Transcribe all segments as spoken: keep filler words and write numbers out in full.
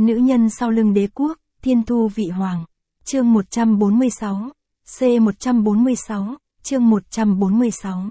Nữ nhân sau lưng đế quốc, thiên thu vị hoàng. Chương một trăm bốn mươi sáu. C một trăm bốn mươi sáu, chương một trăm bốn mươi sáu.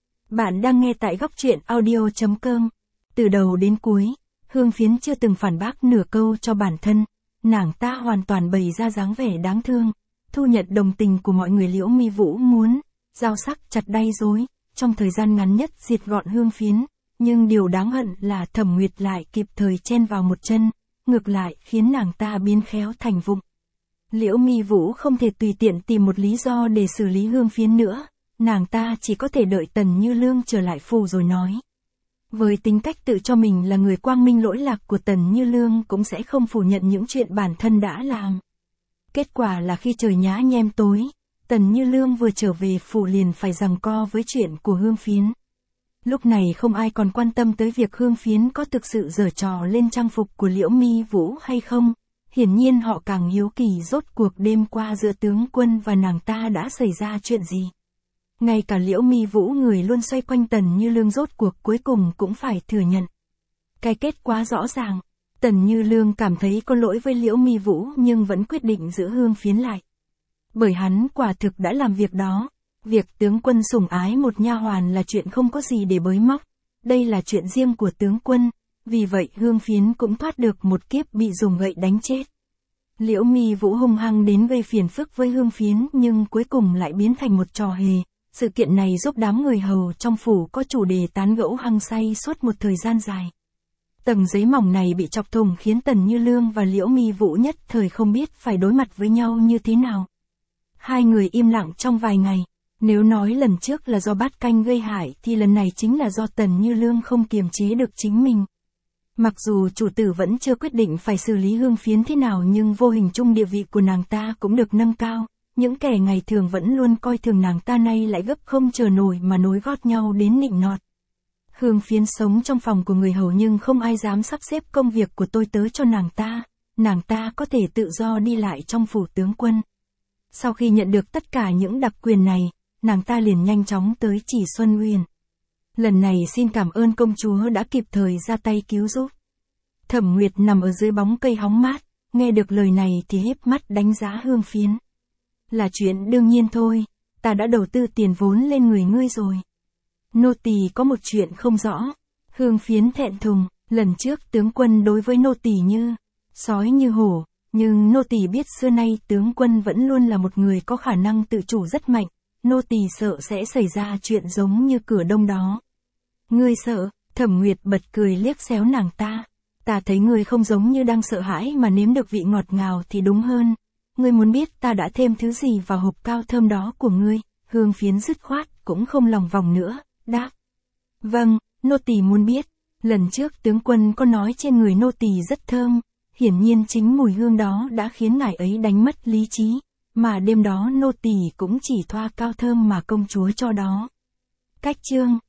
Bạn đang nghe tại góc truyện audio chấm com. Từ đầu đến cuối, Hương Phiến chưa từng phản bác nửa câu cho bản thân, nàng ta hoàn toàn bày ra dáng vẻ đáng thương, thu nhận đồng tình của mọi người. Liễu Mi Vũ muốn dao sắc chặt đay rối, trong thời gian ngắn nhất diệt gọn Hương Phiến, nhưng điều đáng hận là Thẩm Nguyệt lại kịp thời chen vào một chân, ngược lại khiến nàng ta biến khéo thành vụng. Liễu Mi Vũ không thể tùy tiện tìm một lý do để xử lý Hương Phiến nữa, nàng ta chỉ có thể đợi Tần Như Lương trở lại phủ rồi nói. Với tính cách tự cho mình là người quang minh lỗi lạc của Tần Như Lương cũng sẽ không phủ nhận những chuyện bản thân đã làm. Kết quả là khi trời nhá nhem tối, Tần Như Lương vừa trở về phủ liền phải giằng co với chuyện của Hương Phiến. Lúc này không ai còn quan tâm tới việc Hương Phiến có thực sự giở trò lên trang phục của Liễu Mi Vũ hay không. Hiển nhiên họ càng hiếu kỳ rốt cuộc đêm qua giữa tướng quân và nàng ta đã xảy ra chuyện gì. Ngay cả Liễu Mi Vũ người luôn xoay quanh Tần Như Lương rốt cuộc cuối cùng cũng phải thừa nhận. Cái kết quá rõ ràng, Tần Như Lương cảm thấy có lỗi với Liễu Mi Vũ nhưng vẫn quyết định giữ Hương Phiến lại. Bởi hắn quả thực đã làm việc đó, việc tướng quân sủng ái một nha hoàn là chuyện không có gì để bới móc, đây là chuyện riêng của tướng quân. Vì vậy Hương Phiến cũng thoát được một kiếp bị dùng gậy đánh chết. Liễu Mi Vũ hung hăng đến gây phiền phức với Hương Phiến nhưng cuối cùng lại biến thành một trò hề. Sự kiện này giúp đám người hầu trong phủ có chủ đề tán gẫu hăng say suốt một thời gian dài. Tầng giấy mỏng này bị chọc thủng khiến Tần Như Lương và Liễu Mi Vũ nhất thời không biết phải đối mặt với nhau như thế nào. Hai người im lặng trong vài ngày. Nếu nói lần trước là do Bát Canh gây hại thì lần này chính là do Tần Như Lương không kiềm chế được chính mình. Mặc dù chủ tử vẫn chưa quyết định phải xử lý Hương Phiến thế nào nhưng vô hình chung địa vị của nàng ta cũng được nâng cao. Những kẻ ngày thường vẫn luôn coi thường nàng ta nay lại gấp không chờ nổi mà nối gót nhau đến nịnh nọt. Hương Phiến sống trong phòng của người hầu nhưng không ai dám sắp xếp công việc của tôi tớ cho nàng ta. Nàng ta có thể tự do đi lại trong phủ tướng quân. Sau khi nhận được tất cả những đặc quyền này, nàng ta liền nhanh chóng tới Chỉ Xuân Uyển. Lần này xin cảm ơn công chúa đã kịp thời ra tay cứu giúp. Thẩm Nguyệt nằm ở dưới bóng cây hóng mát, nghe được lời này thì híp mắt đánh giá Hương Phiến. Là chuyện đương nhiên thôi, ta đã đầu tư tiền vốn lên người ngươi rồi. Nô tỳ có một chuyện không rõ. Hương Phiến thẹn thùng, lần trước tướng quân đối với nô tỳ như sói như hổ, nhưng nô tỳ biết xưa nay tướng quân vẫn luôn là một người có khả năng tự chủ rất mạnh, nô tỳ sợ sẽ xảy ra chuyện giống như cửa đông đó. Ngươi sợ? Thẩm Nguyệt bật cười liếc xéo nàng ta. Ta thấy ngươi không giống như đang sợ hãi mà nếm được vị ngọt ngào thì đúng hơn. Ngươi muốn biết ta đã thêm thứ gì vào hộp cao thơm đó của ngươi? Hương Phiến dứt khoát, cũng không lòng vòng nữa, đáp. Vâng, nô tỳ muốn biết. Lần trước tướng quân có nói trên người nô tỳ rất thơm. Hiển nhiên chính mùi hương đó đã khiến ngài ấy đánh mất lý trí. Mà đêm đó nô tỳ cũng chỉ thoa cao thơm mà công chúa cho đó. Cách chương.